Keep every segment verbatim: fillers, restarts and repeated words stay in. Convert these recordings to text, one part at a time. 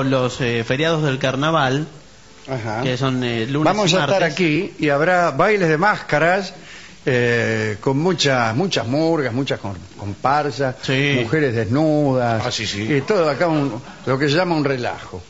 o los eh, feriados del carnaval, Ajá. que son eh, lunes Vamos y a martes. estar aquí y habrá bailes de máscaras eh, con muchas muchas murgas, muchas com- comparsas, Sí. mujeres desnudas. Ah, sí, sí. Y todo acá un- lo que se llama un relajo.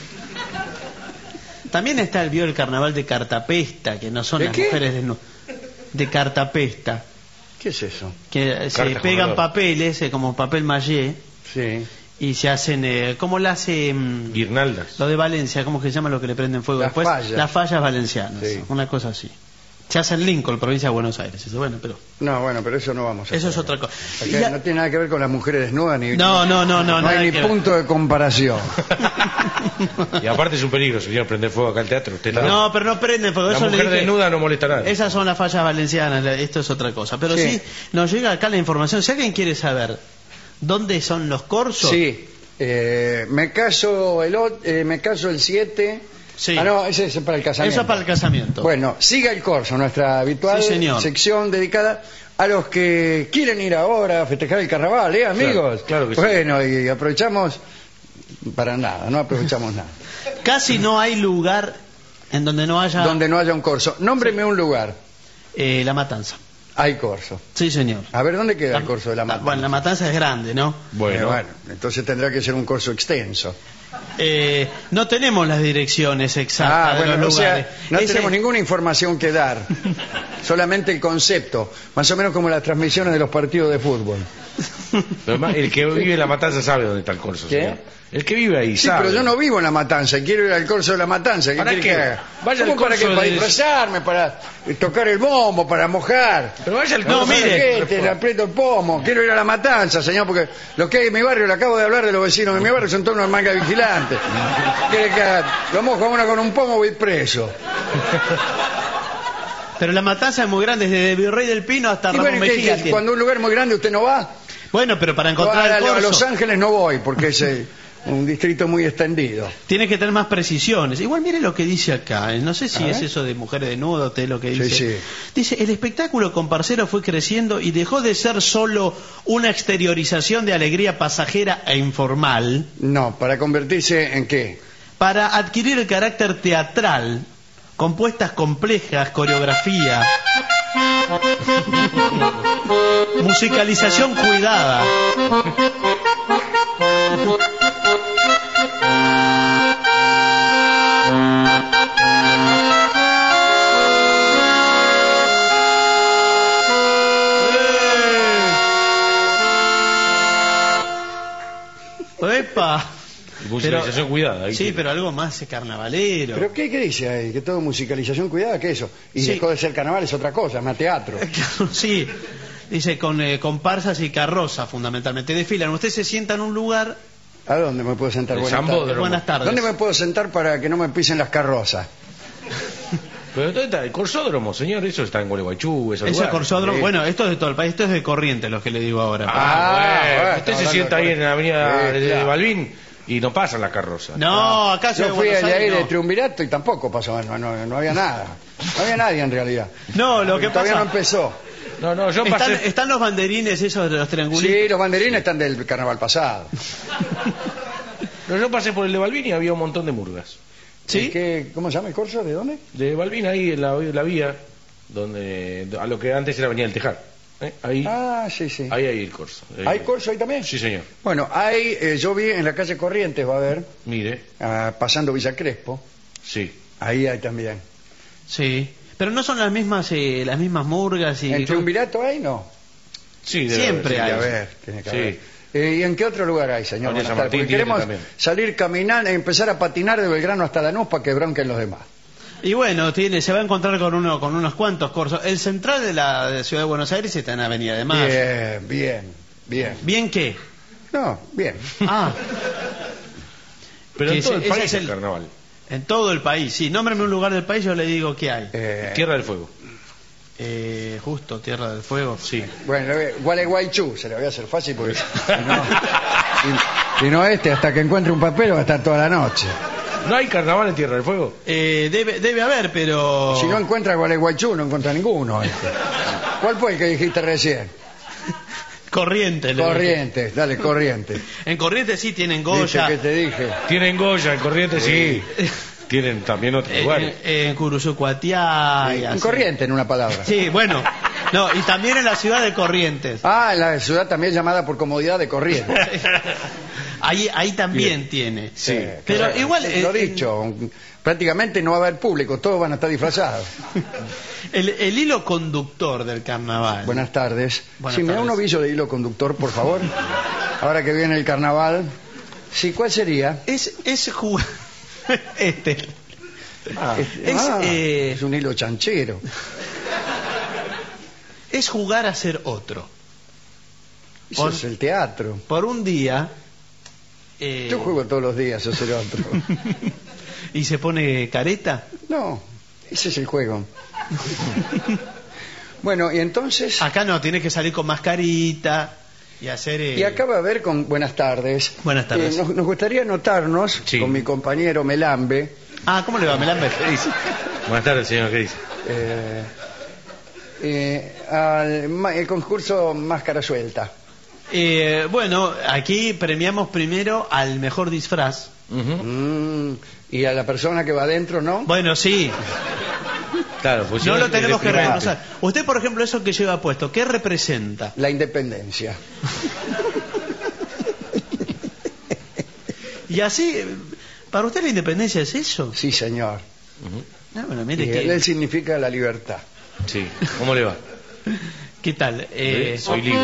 También está el vio el carnaval de Cartapesta, que no son ¿De las qué? mujeres desnudas. De Cartapesta, ¿Qué es eso? que eh, se Cartas pegan con olor. papeles eh, como papel maché Sí. y se hacen, eh, ¿cómo la hace mm, Guirnaldas. lo de Valencia? ¿Cómo que se llama lo que le prenden fuego Las después? fallas. Las fallas valencianas, Sí. una cosa así. Se hace en Lincoln, provincia de Buenos Aires. Eso, bueno, pero No, bueno, pero eso no vamos a eso es hacer. otra cosa. Porque Y la- no tiene nada que ver con las mujeres desnudas ni No, no, no, no, no nada hay que ni ver. punto de comparación. Y aparte es un peligro, señor, prender fuego acá al teatro. Usted la, No, pero no prenden fuego. la Eso le mujer dije. desnuda no molesta a nadie. Esas son las fallas valencianas, la- esto es otra cosa. Pero Sí. sí, nos llega acá la información. Si alguien quiere saber dónde son los corsos, Sí, eh, me caso el o- eh, me caso el siete. Sí. Ah, no, ese es para el casamiento. eso es para el casamiento. Bueno, siga el corso, nuestra habitual Sí, señor. sección dedicada a los que quieren ir ahora a festejar el carnaval, ¿eh, amigos? claro que sí. Bueno, y aprovechamos para nada, no aprovechamos nada. Casi no hay lugar en donde no haya Donde no haya un corso. Nómbreme un lugar. eh, la matanza. Hay corso. Sí, señor. A ver, ¿dónde queda La- el corso de la matanza? Bueno, la matanza es grande, ¿no? Eh, Bueno, bueno, entonces tendrá que ser un corso extenso. Eh, no tenemos las direcciones exactas Ah, de bueno, los o sea, lugares. no Ese- tenemos ninguna información que dar. Solamente el concepto. Más o menos como las transmisiones de los partidos de fútbol. pero además, el que vive en la matanza sabe dónde está el corso, ¿Qué? señor. El que vive ahí Sí, sabe. pero yo no vivo en la matanza, quiero ir al corso de la matanza. ¿Qué ¿Para quiere qué? que haga? Vaya al ¿Cómo para corso qué? Para de- disfrazarme, para tocar el bombo, para mojar. Pero vaya al No, corso. mire. Te le aprieto el pomo. Quiero ir a la matanza, señor, porque lo que hay en mi barrio, le acabo de hablar de los vecinos de mi barrio, son todos unos manga vigilantes. ¿Quiere que haga? Lo mojo a uno con un pomo, voy preso. Pero la matanza es muy grande, desde Virrey del Pino hasta Y Ramón bueno, ¿qué- Mejía. qué- tiene. cuando un lugar muy grande usted no va, Bueno, pero para a, encontrar a- el a corso Los Ángeles no voy, porque es eh, un distrito muy extendido. tienes que tener más precisiones. Igual mire lo que dice acá, eh, no sé si A es ver. eso de mujeres desnudas, usted lo que Sí, dice. sí. Dice, el espectáculo comparcero fue creciendo y dejó de ser solo una exteriorización de alegría pasajera e informal No, para convertirse en qué. para adquirir el carácter teatral, compuestas complejas, coreografía, musicalización cuidada. ¡Epa! Musicalización cuidada. ahí Sí, tiene. pero algo más eh, carnavalero. ¿Pero qué, qué dice ahí? Que todo musicalización cuidada, ¿qué es eso? Y Sí. dejó de ser carnaval, es otra cosa, es más teatro. Sí, dice con eh, comparsas y carrozas fundamentalmente. Desfilan, usted se sienta en un lugar. ¿A dónde me puedo sentar? El Buenas Zambódromo. tardes. Buenas tardes. ¿Dónde me puedo sentar para que no me pisen las carrozas? Pero ¿dónde está el corsódromo, señor? Eso está en Gualeguaychú, esos Eso es lugares. Corsódromo. Sí. Bueno, esto es de todo el país, esto es de Corrientes, los que le digo ahora. Ah, Ah, bueno. bueno, Usted se hablando sienta de ahí en la avenida Sí, de claro. Balbín y no pasan las carrozas. No, acá se Yo fui Buenos de ahí Aires, de no. Triunvirato y tampoco pasó, no, no, no había nada. No había nadie en realidad. No, lo que Todavía pasa. no empezó. No, no, yo Están, pasé... están los banderines esos de los triangulitos. Sí, los banderines están del carnaval pasado. no, yo pasé por el de Balbín y había un montón de murgas. ¿Sí? ¿Qué, ¿Cómo se llama el corso? ¿De dónde? De Balbín ahí en la, la vía, donde a lo que antes era Avenida del Tejar. ¿eh? Ahí, Ah, sí, sí. ahí hay el corso. Eh, ¿Hay corso ahí también? Sí, señor. Bueno, hay, eh, yo vi en la calle Corrientes, va a haber, Mire, ah, pasando Villa Crespo, sí. ahí hay también. Sí. Pero no son las mismas eh, las mismas murgas y. ¿En Triunvirato hay? No. Sí, debe Siempre haber, hay. sí. A ver, tiene que Sí. haber. Eh, ¿Y en qué otro lugar hay, señor? Avenida Buenas San tardes, Martín porque tiene queremos también. salir caminando, empezar a patinar de Belgrano hasta Lanús para que bronquen los demás. Y bueno, tiene, se va a encontrar con uno con unos cuantos corsos. El central de la de Ciudad de Buenos Aires está en Avenida de Mayo. Bien, bien, bien. ¿Bien qué? No, bien. Ah, Pero Que en todo ese- el ese país es es el- carnaval. en todo el país. Sí, nómbrame un lugar del país, yo le digo qué hay. Eh, Tierra del Fuego. Eh, justo, Tierra del Fuego. Sí. Bueno, eh, Gualeguaychú, se le voy a hacer fácil porque si no, si- si no este, hasta que encuentre un papel va a estar toda la noche. ¿No hay carnaval en Tierra del Fuego? Eh, debe, debe haber, pero... Si no encuentra Gualeguaychú, no encuentra ninguno. Este. ¿Cuál fue el que dijiste recién? Corrientes. le Corrientes, dale, Corrientes. dije. En Corrientes sí tienen ¿Viste Goya. que te dije? Tienen Goya, en Corrientes sí. Tienen también otros En, lugares. en Curuzucuatiá. y En así. Corrientes, en una palabra. Sí, bueno. No, y también en la ciudad de Corrientes. Ah, en la ciudad también llamada por comodidad de Corrientes. Ahí, ahí también tiene. Sí, Pero claro, igual. Lo eh, dicho, prácticamente no va a haber público, todos van a estar disfrazados. El, el hilo conductor del carnaval. Buenas tardes. Buenas Si me da un tardes. ovillo de hilo conductor, por favor. Ahora que viene el carnaval. Sí, ¿cuál sería? Es, es jugar. Este. Ah, Es, Ah, eh, es un hilo chanchero. es jugar a ser otro. Eso Por- es el teatro. Por un día. eh, Yo juego todos los días a ser otro. y se pone careta. No, ese es el juego. Bueno, y entonces... Acá no, tienes que salir con mascarita y hacer. eh, Y acá va a ver con buenas tardes. Buenas tardes. Eh, nos, nos gustaría anotarnos Sí. con mi compañero Melambe. Ah, ¿cómo le va, Melambe? ¿Qué dice? Buenas tardes, señor, ¿qué dice? eh, eh, al ma- el concurso Máscara Suelta. Eh, bueno, aquí premiamos primero al mejor disfraz. Ujú. Mm, y a la persona que va adentro, ¿no? Bueno, sí, Claro, pues no yo lo el tenemos que deprimente. reconocer. Usted, por ejemplo, eso que lleva puesto, ¿qué representa? La independencia. Y así, eh, ¿para usted la independencia es eso? Sí, señor. Ah, bueno, Y mire él que, significa la libertad. Sí, ¿cómo le va? ¿qué tal? Eh, Soy libre.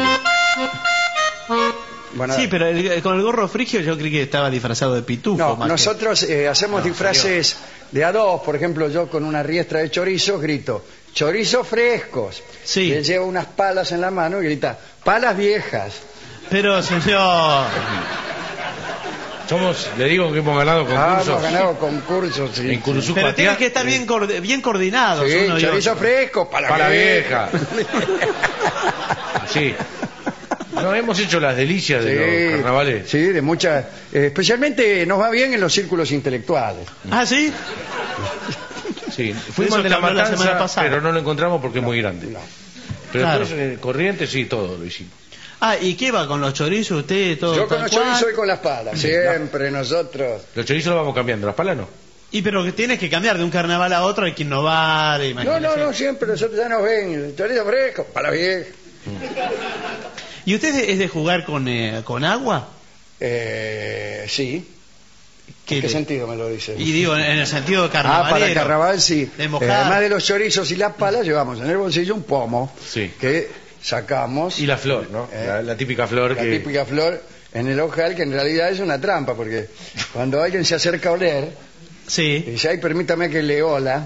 Bueno, sí, pero el- con el gorro frigio yo creí que estaba disfrazado de pitufo. no, más que- nosotros eh, hacemos disfraces de a dos. Por ejemplo, yo con una riestra de chorizos grito, chorizos frescos. Sí. Y él lleva unas palas en la mano y grita, palas viejas. Pero, señor, Somos, le digo que hemos ganado Ah, concursos. hemos ganado concursos. Sí, En sí. Curuzú, pero tienen Cuatiá, que estar bien, coord- bien coordinados Sí, uno y chorizo otro. fresco, pala, Pala vieja. vieja. Sí. No, hemos hecho las delicias de los carnavales. Sí, de muchas. eh, especialmente nos va bien en los círculos intelectuales. Ah, ¿sí? Sí, Eso fuimos que de la habló la semana matanza, pasada. pero no lo encontramos porque es muy grande. No. Pero Claro. después en el corriente sí, todo lo hicimos. Ah, ¿y qué va con los chorizos usted? Todo Yo con tal los cual? chorizos y con las palas. Siempre nosotros. Los chorizos los vamos cambiando, las palas no. Y pero que tienes que cambiar de un carnaval a otro, hay que innovar, No, imagínese. no, no, siempre nosotros ya nos ven. El chorizo fresco, pala vieja. ¿Y usted es de jugar con, eh, con agua? Eh, sí. ¿Qué ¿En qué le- sentido me lo dice? Y digo, en el sentido de Ah, carnavalero. para el carnaval sí. De Eh, mojar. además de los chorizos y las palas, llevamos en el bolsillo un pomo Sí. que sacamos. Y la flor, ¿no? Eh, la, la típica flor La que... típica flor en el ojal, que en realidad es una trampa, porque cuando alguien se acerca a oler, y Sí. dice, ay, permítame que le ola,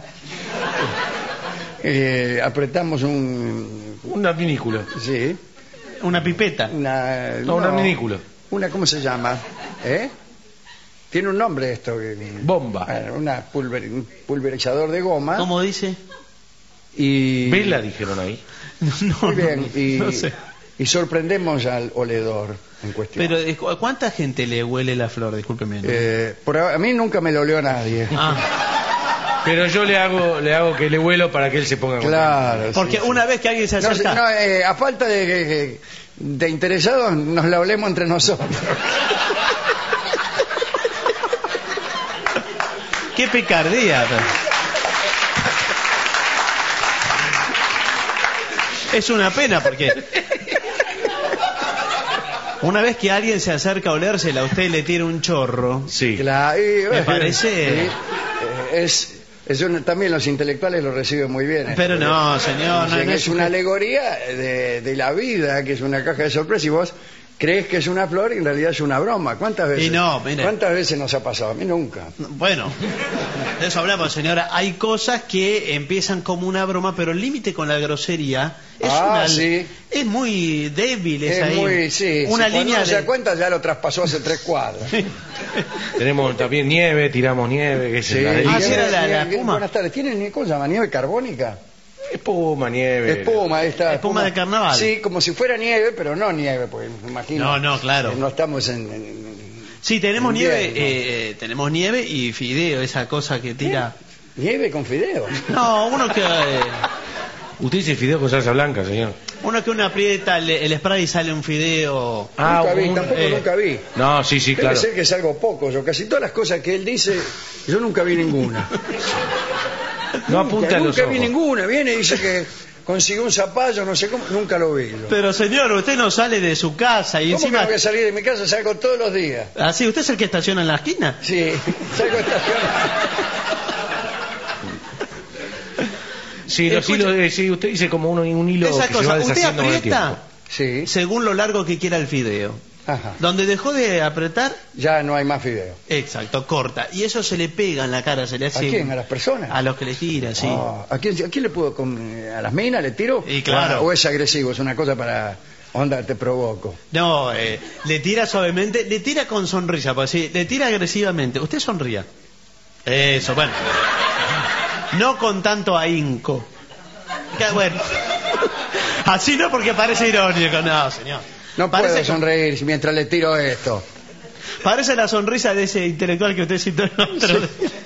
eh, apretamos un... Una minícula. Sí, Una pipeta. una... No, una minícula. Una, ¿cómo se llama? ¿Eh? Tiene un nombre esto. que- Bomba. Bueno, una pulver- un pulverizador de goma. ¿Cómo dice? Y... Vela, dijeron ahí. No, Muy bien, no, y, no sé. y sorprendemos al oledor en cuestión. Pero, eh, ¿cu- ¿cuánta gente le huele la flor? Discúlpeme. ¿no? Eh, por ahora- a mí nunca me lo olió nadie. Ah, Pero yo le hago le hago que le vuelo para que él se ponga contento. Claro. porque sí, sí. una vez que alguien se No, acerca... no, eh, a falta de, de, de interesados, nos la olemos entre nosotros. ¡Qué picardía! Es una pena porque... Una vez que alguien se acerca a olérsela, a usted le tira un chorro. Sí. Claro, y, Me parece- sí, eh, es, es un- también los intelectuales lo reciben muy bien. esto, Pero porque no, señor, no, dicen, no es es una alegoría de, de la vida, que es una caja de sorpresa, y vos crees que es una flor y en realidad es una broma. ¿Cuántas veces? Y no, mire. ¿Cuántas veces nos ha pasado? A mí nunca. Bueno, de eso hablamos, señora. Hay cosas que empiezan como una broma, pero el límite con la grosería es, Ah, una, sí. es muy débil. Es, Es ahí muy, sí. una sí, cuando línea uno se de... da cuenta ya lo traspasó hace tres cuadras. Tenemos también nieve, tiramos nieve, que es Sí, la Ah, delicia. sí, era la- la nieve- espuma. Buenas tardes. ¿Tienen ni- cómo se llama? ¿Nieve carbónica? Espuma, nieve. Espuma, ahí está. Espuma de carnaval. Sí, como si fuera nieve, pero no nieve, porque me imagino. No, no, claro. que no estamos en. en- en- Sí, tenemos en nieve, invierno. eh, tenemos nieve y fideo, esa cosa que tira... Nieve con fideo. No, uno que... eh, Usted dice fideo con salsa blanca, señor. Uno que uno aprieta el, el spray y sale un fideo. Ah, nunca vi, un- tampoco eh. nunca vi. No, sí, sí, Debe claro. ser que es algo poco. Yo casi todas las cosas que él dice, yo nunca vi ninguna. No apunta a los Nunca vi ojos. ninguna. Viene y dice que consiguió un zapallo, no sé cómo, nunca lo vi. yo. Pero señor, usted no sale de su casa y ¿Cómo que encima... no voy a salir de mi casa? Salgo todos los días. Así, ¿usted es el que estaciona en la esquina? Sí, salgo estacionado. Sí, los Escucha- hilos, eh, sí, usted dice como uno, un hilo Esa que se cosa, va usted deshaciendo con el aprieta tiempo. Sí, según lo largo que quiera el fideo. ajá. Donde dejó de apretar, Ya no hay más video. exacto, corta. Y eso se le pega en la cara, se le ¿A hace... quién? ¿A las personas? A los que le tira, sí. Ah, ¿a, quién, ¿A quién le puedo? com- ¿A las minas le tiro? Y claro. ¿O es agresivo? Es una cosa para... Onda, te provoco. No, eh, le tira suavemente, le tira con sonrisa, pues sí, le tira agresivamente. Usted sonría. Eso, bueno. No con tanto ahínco. Que, bueno. Así no porque parece irónico, no, señor. No parece, puedo sonreír mientras le tiro esto. Parece la sonrisa de ese intelectual que usted citó en otro.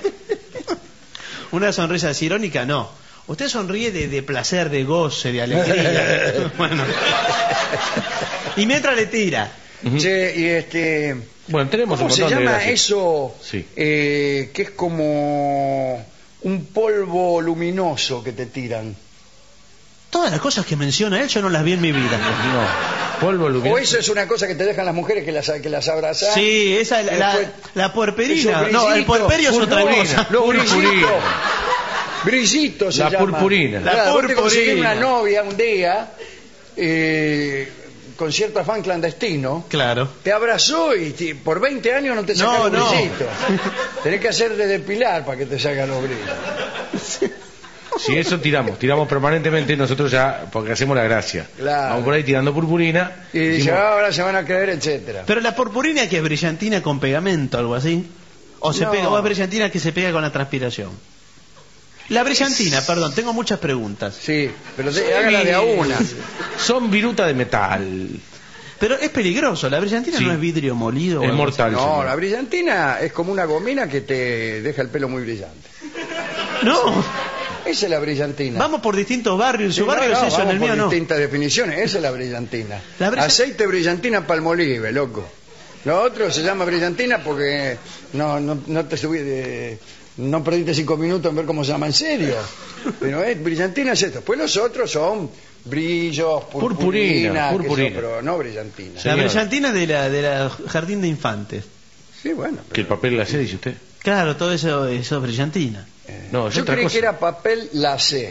Una sonrisa así irónica, no. Usted sonríe de, de placer, de goce, de alegría. Bueno. Y mientras le tira. Ujú. Che, y este... Bueno, tenemos ¿Cómo un se montón de llama gracias. eso? Sí. Eh, que es como un polvo luminoso que te tiran. Todas las cosas que menciona él yo no las vi en mi vida. No, polvo luminoso. O eso es una cosa que te dejan las mujeres que las, que las abrazan. Sí, esa es la, la, Después- la puerperina. esos No, el brillitos, puerperio es otra purpurina. cosa. Los Purpurina. brillitos. Brillitos se La llama. purpurina. La Claro, vos te conseguís purpurina. una novia un día eh, con cierto afán clandestino. Claro. Te abrazó y te- por veinte años no te saca No, los no. brillitos. Tenés que hacer de depilar para que te salgan los brillos. Si eso tiramos, tiramos permanentemente nosotros ya, porque hacemos la gracia. Claro. Vamos por ahí tirando purpurina. Y dice, decimos, "Ah, ahora se van a creer, etcétera. Pero la purpurina que es brillantina con pegamento, algo así. O se No. pega, o es brillantina que se pega con la transpiración. La brillantina, perdón, tengo muchas preguntas. Sí, pero te, hágala de a una. Son viruta de metal. Pero es peligroso, la brillantina Sí. no es vidrio molido. o Es algo mortal. No, señor. la brillantina es como una gomina que te deja el pelo muy brillante. así. No, Esa es la brillantina. vamos por distintos barrios. En Sí, su barrio no, no, es eso, en vamos el por mío no. distintas definiciones. Esa es la brillantina. La brilla- Aceite brillantina palmolive, loco. Lo otro se llama brillantina porque no, no, no te subí de... No perdiste cinco minutos en ver cómo se llama en serio. Pero es brillantina es esto. Pues los otros son brillos, purpurina, Purpurina, qué sé yo, purpurina. pero no brillantina. La Señor. brillantina de la, de la jardín de infantes. Sí, bueno. Que el papel glacé, dice usted. Claro, todo eso, eso es brillantina. Eh, No, es yo otra creí cosa. que era papel lacé.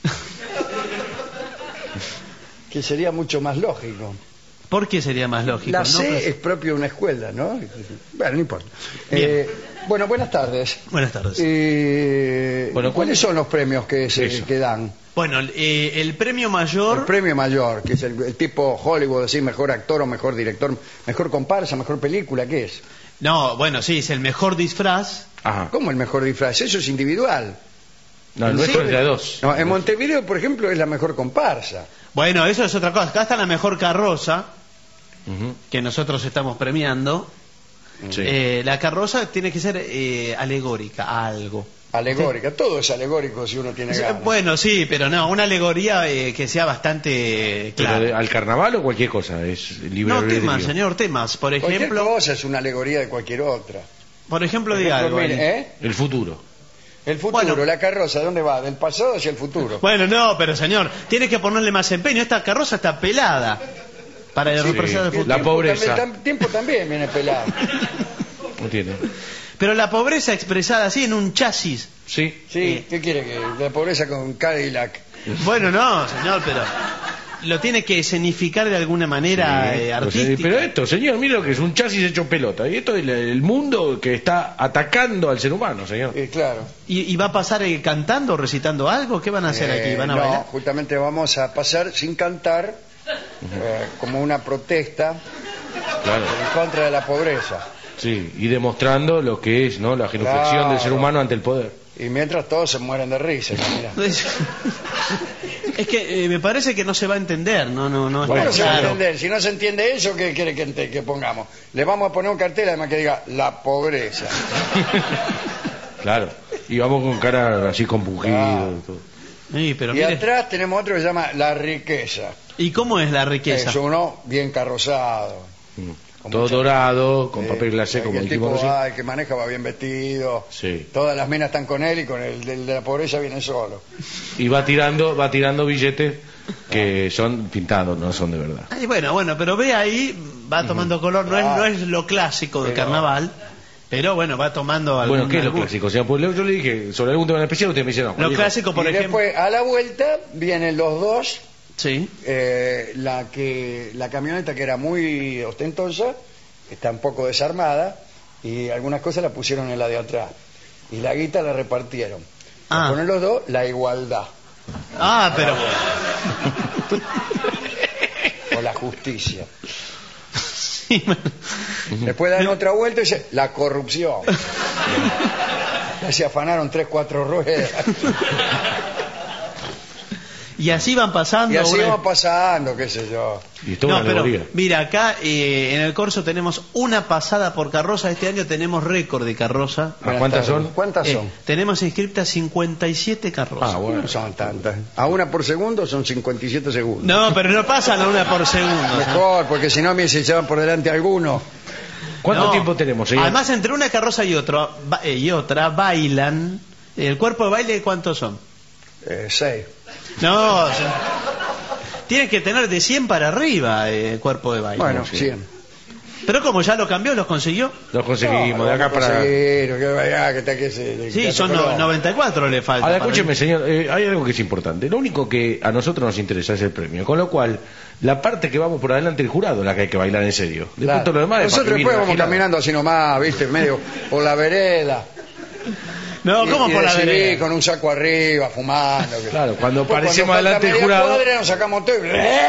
Que sería mucho más lógico. ¿Por qué sería más lógico? La ¿no? C Pues- es propio de una escuela, ¿no? Bueno, no importa. Bien. Eh, bueno, buenas tardes. Buenas tardes. Eh, Bueno, ¿Cuáles son los premios que, se, Eso. que dan? Bueno, eh, el premio mayor... El premio mayor, que es el, el tipo Hollywood, así, mejor actor o mejor director, mejor comparsa, mejor película, ¿qué es? No, bueno, sí, es el mejor disfraz. Ajá. ¿Cómo el mejor disfraz? Eso es individual. No, el ¿En nuestro es serio? de a dos. No, en Montevideo, por ejemplo, es la mejor comparsa. Bueno, eso es otra cosa. Acá está la mejor carroza, Ujú. que nosotros estamos premiando. Sí. Eh, la carroza tiene que ser eh, alegórica a algo. Alegórica, todo es alegórico si uno tiene Sí, ganas. Bueno, sí, pero no, una alegoría eh, que sea bastante Pero clara. de- ¿Al carnaval o cualquier cosa? Es libre No albedrío. temas, señor, temas. Por Cualquier ejemplo, cosa es una alegoría de cualquier otra. por ejemplo, Por diga ejemplo, algo. mire, ahí. ¿eh? El futuro. El futuro, Bueno. la carroza, ¿de dónde va? Del pasado hacia el futuro. Bueno, no, pero señor, tiene que ponerle más empeño. Esta carroza está pelada para Sí, representar el Que el futuro. la tiempo pobreza. También, tam- tiempo también viene pelado. ¿No entiende? Pero la pobreza expresada así en un chasis. Sí. Sí, ¿qué quiere que la pobreza con Cadillac? Bueno, no, señor, pero lo tiene que escenificar de alguna manera Sí, eh, pues, eh, artística. pero esto, señor, mire lo que es un chasis hecho pelota. Y esto es el, el mundo que está atacando al ser humano, señor. Eh, claro. ¿Y, y va a pasar eh, cantando o recitando algo? ¿Qué van a hacer aquí? Eh, ¿Van a no, bailar? justamente vamos a pasar sin cantar eh, como una protesta Claro. en contra de la pobreza. Sí, y demostrando lo que es, ¿no? La genuflexión Claro. del ser humano ante el poder. Y mientras todos se mueren de risa. Mira. Es que eh, me parece que no se va a entender, no, no, no. ¿Cómo está no se va a claro. entender? Si no se entiende eso, ¿qué quiere que, que pongamos? Le vamos a poner un cartel además que diga la pobreza. Claro. Y vamos con cara así compungido Ah. y todo. Sí, pero Y mire, atrás tenemos otro que se llama la riqueza. ¿Y cómo es la riqueza? Es uno bien carrozado. Mm. Con Todo mucha- dorado, con Eh, papel glacé, y como el dijimos tipo recién. va, el que maneja va bien vestido. Sí. Todas las minas están con él y con el, el de la pobreza viene solo. Y va tirando, va tirando billetes que son pintados, no son de verdad. Ay, bueno, bueno, pero ve ahí, va tomando color, no es, Ah. no es lo clásico del Pero- carnaval, pero bueno, va tomando algún... Bueno, ¿qué es lo algún- clásico? O sea, pues yo le dije sobre algún tema en especial, usted me dice no. Lo dijo, clásico, por y ejemplo... después, a la vuelta, vienen los dos. Sí. eh, la, que, la camioneta que era muy ostentosa está un poco desarmada y algunas cosas la pusieron en la de atrás. Y la guita la repartieron. Ah. Ponen los dos la igualdad Ah, pero... o la justicia. Sí, bueno. Después dan otra vuelta y dice la corrupción. Ya se afanaron tres, cuatro ruedas. Y así van pasando... Y así una- va pasando, qué sé yo. Y es toda No, una pero alegoría. mira, acá eh, en el Corso tenemos una pasada por carroza. Este año tenemos récord de carroza. ¿A cuántas son? ¿Cuántas Eh, son? tenemos inscriptas cincuenta y siete carrozas. Ah, bueno. No son tantas. A una por segundo son cincuenta y siete segundos. No, pero no pasan a una por segundo. Mejor, porque si no me se llevan por delante algunos. ¿Cuánto No. tiempo tenemos, señor? Además, entre una carroza y, otro, ba- eh, y otra bailan. ¿El cuerpo de baile cuántos son? Eh, seis. No, o sea, tienes que tener de cien para arriba eh, el cuerpo de baile. Bueno, sí. cien. Pero como ya lo cambió, los consiguió. Los conseguimos, No, de acá vamos a para... conseguir, que vaya, que te- que se- Sí, que son te no- coló. noventa y cuatro le falta. Ahora, para escúcheme, ir. señor, eh, hay algo que es importante. Lo único que a nosotros nos interesa es el premio. Con lo cual, la parte que vamos por adelante del jurado es la que hay que bailar en serio. Después Claro. todo lo demás es Nosotros para que después mire la vamos gilada. caminando así nomás, viste, medio por la vereda. No, Y- ¿cómo y por la decidí vereda? con un saco arriba, fumando. que- Claro, cuando Después, aparecemos cuando delante del falta media jurado... cuadra, nos sacamos todo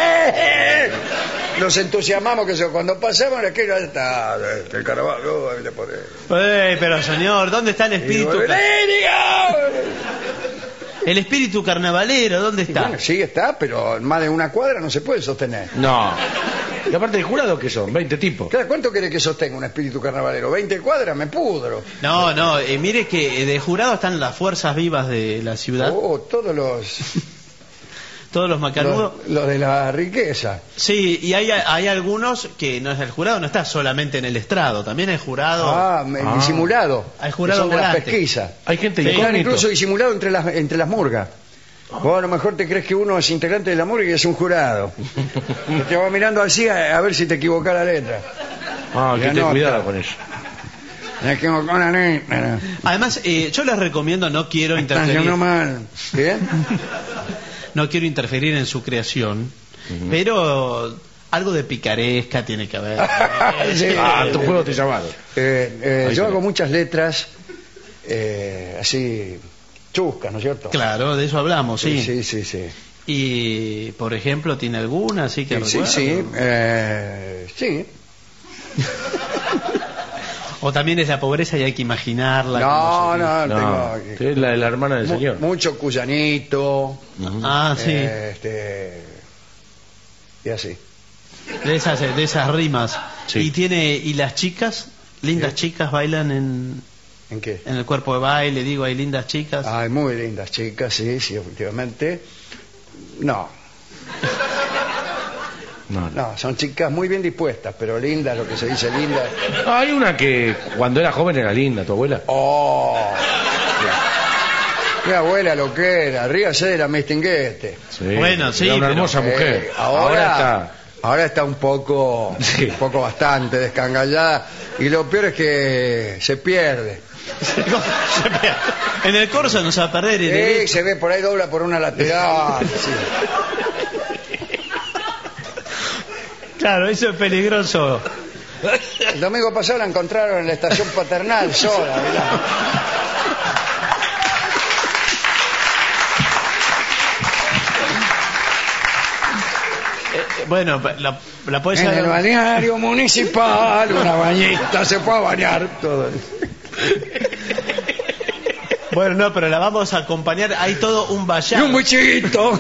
y- Nos entusiasmamos que eso, cuando pasamos aquello ya está, el carnaval, oh, ahí le ponemos. Eh, pero señor, ¿dónde está el Y espíritu? bueno, ¡Lidia! El espíritu carnavalero, ¿dónde Y está? bueno, sí está, pero más de una cuadra no se puede sostener. No. Y aparte del jurado, ¿qué son? veinte tipos. Claro, ¿cuánto quiere que sostenga un espíritu carnavalero? ¿veinte cuadras? Me pudro. No, no, eh, mire que eh, de jurado están las fuerzas vivas de la ciudad, Oh, todos los, todos los macanudos. los, los de la riqueza. Sí, y hay, hay algunos que no es el jurado, no está solamente en el estrado, también hay jurado. Ah, me- Ah. disimulado. Al jurado que son de las volante. pesquisas. Hay gente Sí. Están incógnito. incluso disimulado entre las, entre las murgas. O a lo mejor te crees que uno es integrante de la murga y es un jurado. Que te va mirando así a, a ver si te equivoca la letra. Ah, Ya que ten no, cuidado está. con eso. Me equivocó la letra. Además, eh, yo les recomiendo, no quiero Están interferir, haciendo mal. ¿Qué? no quiero interferir en su creación, pero algo de picaresca tiene que haber. Sí. Ah, tu juego te llamaron. Eh, eh, Ahí yo tenés. hago muchas letras eh, así chuscas, ¿no es cierto? Claro, de eso hablamos, sí. Sí, sí, sí. Y, por ejemplo, ¿tiene alguna así que Sí, sí, recuerde? sí, eh, sí. O también es la pobreza y hay que imaginarla. No, como se- no, No, tengo... es la de la hermana del mu- señor. mucho cuyanito. Ah, sí, eh, este, y así. de esas, de esas rimas. Sí. Y tiene, y las chicas, lindas chicas bailan en, ¿En qué? en el cuerpo de baile, digo, hay lindas chicas. Ay, muy lindas chicas, sí, sí, efectivamente. No, No, no. no, son chicas muy bien dispuestas, pero lindas, lo que se dice lindas. Ah, hay una que cuando era joven era linda, tu abuela. Oh, mi abuela lo que era, ríase de la mistinguete. Sí, Bueno, sí, era una pero- hermosa mujer. Eh, ahora, está. ahora está un poco, Sí. un poco bastante descangallada y lo peor es que se pierde. En el corso no se va a perder. el Sí, derecho. se ve por ahí dobla por una lateral. sí. Claro, eso es peligroso. El domingo pasado la encontraron en la estación Paternal sola, ¿verdad? Eh, bueno, la, la puedes En el balneario municipal, una bañita se fue a bañar. Todo. Bueno, no, pero la vamos a acompañar. Hay todo un Y vallado. un buchito.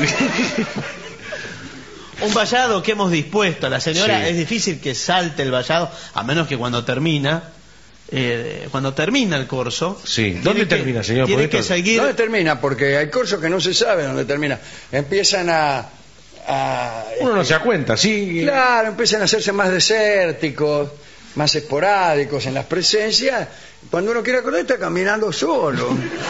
Un vallado que hemos dispuesto. La señora, Sí. es difícil que salte el vallado, a menos que cuando termina, eh, cuando termina el corso. Sí. tiene ¿Dónde que- termina, señor? Tiene Porque que esto- seguir. ¿Dónde termina? Porque hay cursos que no se sabe dónde termina. Empiezan a, a... Uno no se da cuenta, sí. Claro, empiezan a hacerse más desérticos, más esporádicos en las presencias. Cuando uno quiere acordar está caminando solo.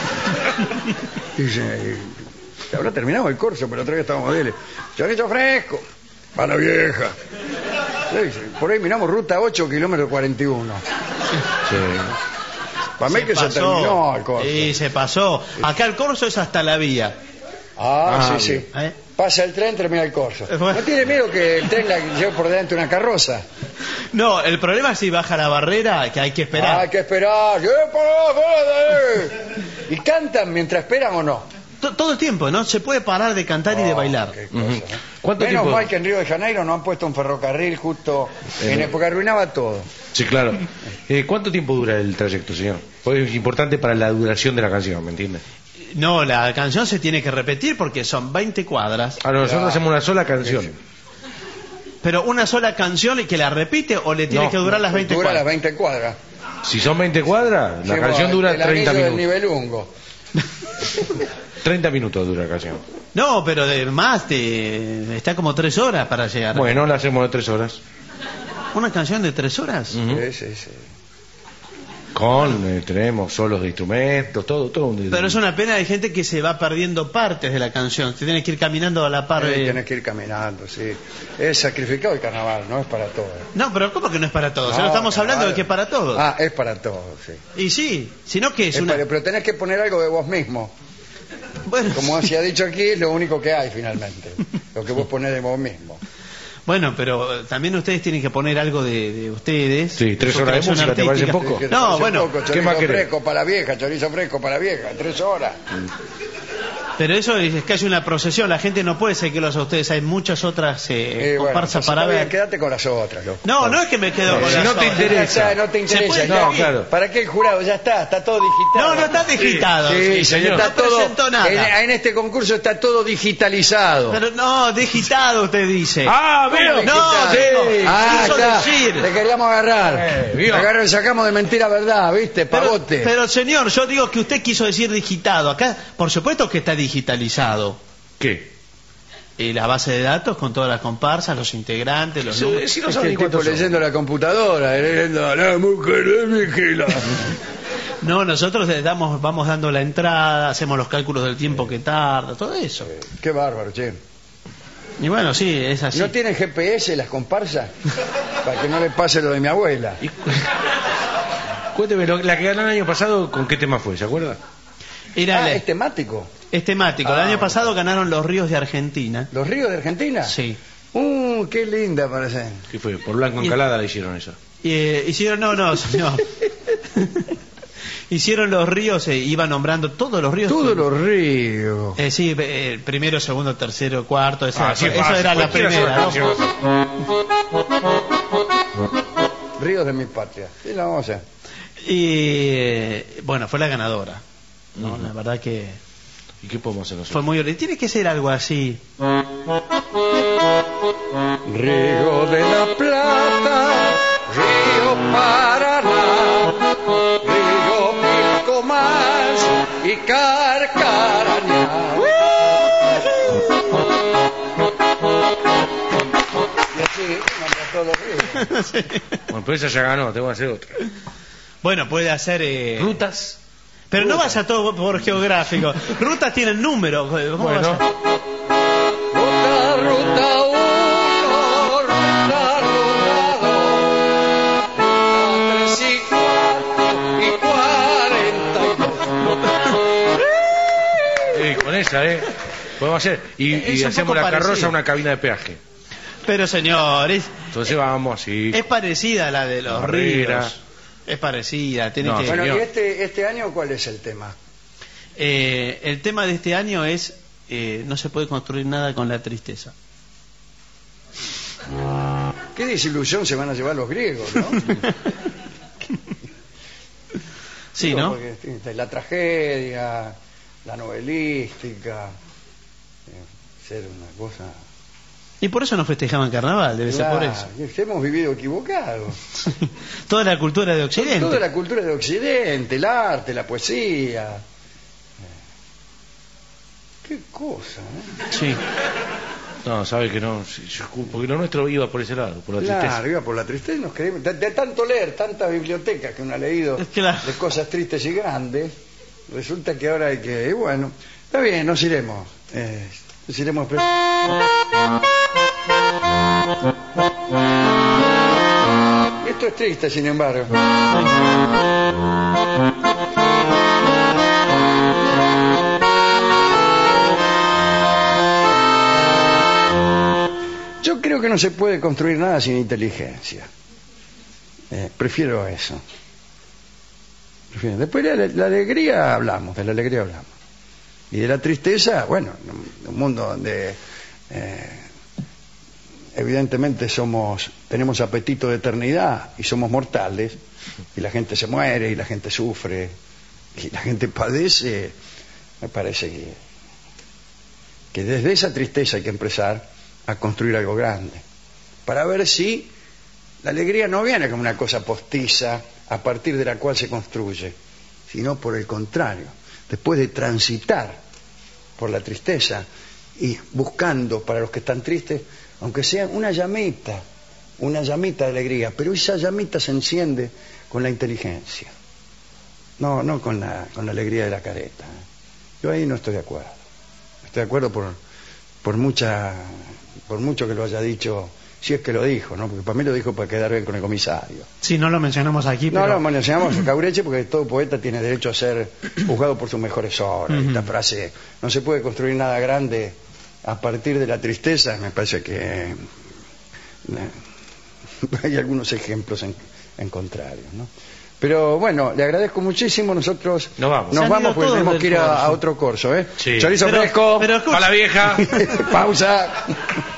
Dice, ahora terminamos el corso, pero otra vez estábamos dele. Chorizo fresco, para la vieja. Dice, por ahí miramos ruta ocho, kilómetro cuarenta y uno. Sí. Para mí Se que pasó. se terminó el corso. Sí, se pasó. Acá el corso es hasta la vía. Ah, Ah, sí, bien. sí. ¿Eh? Pasa el tren, termina el corso. Bueno. ¿No tiene miedo que el tren la lleve por delante una carroza? No, el problema es si baja la barrera, que hay que Ah, esperar. hay que esperar. ¡Eh, pará, pará, eh! ¿Y cantan mientras esperan o no? To- Todo el tiempo, ¿no? Se puede parar de cantar y de Oh, bailar. qué cosa, Ujú. ¿eh? ¿Cuánto Menos tiempo? mal que en Río de Janeiro no han puesto un ferrocarril justo en Eh, época, arruinaba todo. Sí, claro. Eh, ¿Cuánto tiempo dura el trayecto, señor? Pues es importante para la duración de la canción, ¿me entiende? No, la canción se tiene que repetir porque son veinte cuadras. Ah, no, nosotros Claro. hacemos una sola canción. Sí, Pero una sola canción y que la repite o le tiene No, que durar las veinte Dura las cuadras. veinte cuadras. Si son veinte cuadras, la Sí, canción bueno, dura el treinta anillo del minutos. Nibelungo. treinta minutos dura la canción. No, pero de más, te- está como tres horas para llegar. Bueno, la hacemos de tres horas. ¿Una canción de tres horas? Ujú. Sí, sí, sí. Con, eh, tenemos solos de instrumentos, todo, todo. un- Pero es una pena, hay gente que se va perdiendo partes de la canción. Se tiene que ir caminando a la par. Eh, de- Tienes que ir caminando, sí. Es sacrificado el carnaval, no es para todos. No, pero ¿cómo que no es para todos? No, No, estamos carnaval. hablando de que es para todos. Ah, es para todos, sí. Y sí, sino que es, Es una... para- pero tenés que poner algo de vos mismo. Bueno, Como se ha dicho aquí, es lo único que hay finalmente. Lo que vos ponés de vos mismo. bueno, pero eh, también ustedes tienen que poner algo de, de ustedes. Sí, tres su horas de creación música, ¿te parece artística. poco? ¿Qué te No, parece bueno, poco? ¿qué Chorizo más querés? fresco para la vieja, chorizo fresco para la vieja, tres horas. pero eso es casi una procesión. La gente no puede seguirlos a ustedes. Hay muchas otras eh, Eh, bueno, comparsas entonces para está bien, ver. quédate con las otras, loco. No, no es que me quedo Eh, con si las no te otras. interesa. Ya está, no te Se interesa. puede ya. No, ir. claro. ¿Para qué el jurado? Ya está, está todo digitado. No, no está digitado. Sí, Sí, señor, señor. está No todo. presentó nada. En, en este concurso está todo digitalizado. Pero no, digitado usted dice. Ah, veo. No, Digitado. digo, Ah, quiso está. decir. Te queríamos agarrar. Eh, vio. Agarra- sacamos de mentira a verdad, ¿viste? Pero, Pavote. pero señor, yo digo que usted quiso decir digitado. Acá, por supuesto que está digitalizado. ¿Qué? Y la base de datos con todas las comparsas, los integrantes, los Sí, números. sí, no Es que saben el ni tipo cuántos son. leyendo la computadora, leyendo la mujer de vigila. No, nosotros le damos, vamos dando la entrada, hacemos los cálculos del tiempo que tarda, todo eso. Qué bárbaro, che. Y bueno, sí, es así. ¿No tienen G P S las comparsas? Para que no le pase lo de mi abuela. Y cu- Cuénteme, lo- la que ganó el año pasado, ¿con qué tema fue? ¿Se acuerda? Era Ah, le- es temático. es temático. El Ah, año bueno. pasado ganaron los ríos de Argentina. ¿Los ríos de Argentina? Sí. Uh, qué linda parece. ¿Qué fue? Por Blanco Y- Encalada la hicieron esa. Y, eh, hicieron, no, no, señor. Hicieron los ríos, eh, iba nombrando todos los ríos. Todos los ríos. Eh, sí, eh, primero, segundo, tercero, cuarto, esa, Ah, sí, eso fácil, era la cualquiera primera. se ¿no? lo canción. Ríos de mi patria. Sí, la vamos a hacer. Y eh, bueno, fue la ganadora. ¿no? La verdad que ¿Y qué podemos hacer fue nosotros? muy original. Tiene que ser algo así. Río de la Plata, Río Paraná, Río Pilcomas y Carcarañá. Y así, nombra todos los ríos. Bueno, pero esa ya ganó, tengo que hacer otra. Bueno, puede hacer. eh, ¿Rutas? Pero no vaya todo por geográfico. Rutas tienen números. ¿Cómo Bueno, vas a- Ruta, ruta uno, ruta, ruta dos, ruta tres y cuatro y cuarenta y dos. eh, con esa, ¿eh? Podemos hacer. Y, Es y un hacemos poco la carroza parecido. una cabina de peaje. Pero señor, es, Entonces vamos así. es parecida a la de los Barrera. ríos. Es parecida. Tiene No, que, Bueno, señor. ¿y este, este año cuál es el tema? Eh, el tema de este año es eh, no se puede construir nada con la tristeza. ¿Qué desilusión se van a llevar los griegos, no? Sí, Digo, ¿no? porque, este, la tragedia, la novelística, eh, ser una cosa... Y por eso no festejaban carnaval, debe ser por Claro, eso. hemos vivido equivocados. Toda la cultura de Occidente. Toda la cultura de Occidente, el arte, la poesía. Eh, Qué cosa, ¿eh? Sí. No, sabe que no, sí, yo- porque lo nuestro iba por ese lado, por la tristeza. Claro, iba por la tristeza. Nos creímos. De, de tanto leer, tanta biblioteca que uno ha leído Claro. de cosas tristes y grandes, resulta que ahora hay que. Y bueno, está bien, nos iremos. Eh, nos iremos. Pre- Esto es triste, sin embargo. Yo creo que no se puede construir nada sin inteligencia. Eh, prefiero eso. Prefiero. Después de la, la alegría hablamos, de la alegría hablamos. Y de la tristeza, bueno, en un mundo donde eh, evidentemente somos, tenemos apetito de eternidad y somos mortales, y la gente se muere y la gente sufre y la gente padece, me parece que, que desde esa tristeza hay que empezar a construir algo grande, para ver si la alegría no viene como una cosa postiza a partir de la cual se construye, sino por el contrario, después de transitar por la tristeza y buscando para los que están tristes, aunque sea una llamita, una llamita de alegría, pero esa llamita se enciende con la inteligencia, no, no con la, con la alegría de la careta. Yo ahí no estoy de acuerdo, estoy de acuerdo por, por mucha por mucho que lo haya dicho, si es que lo dijo, ¿no? Porque para mí lo dijo para quedar bien con el comisario. Sí, no lo mencionamos aquí, No, pero... no, mencionamos a Caureche porque todo poeta tiene derecho a ser juzgado por sus mejores obras. Ujú. Esta frase, no se puede construir nada grande a partir de la tristeza, me parece que eh, hay algunos ejemplos en, en contrario, ¿no? Pero bueno, le agradezco muchísimo. Nosotros Nos vamos. Se han vamos ido porque todos tenemos del que ir a, foro, a sí. otro corso, ¿eh? Sí. Chorizo Pero- fresco, pero escucha- A la vieja. pausa.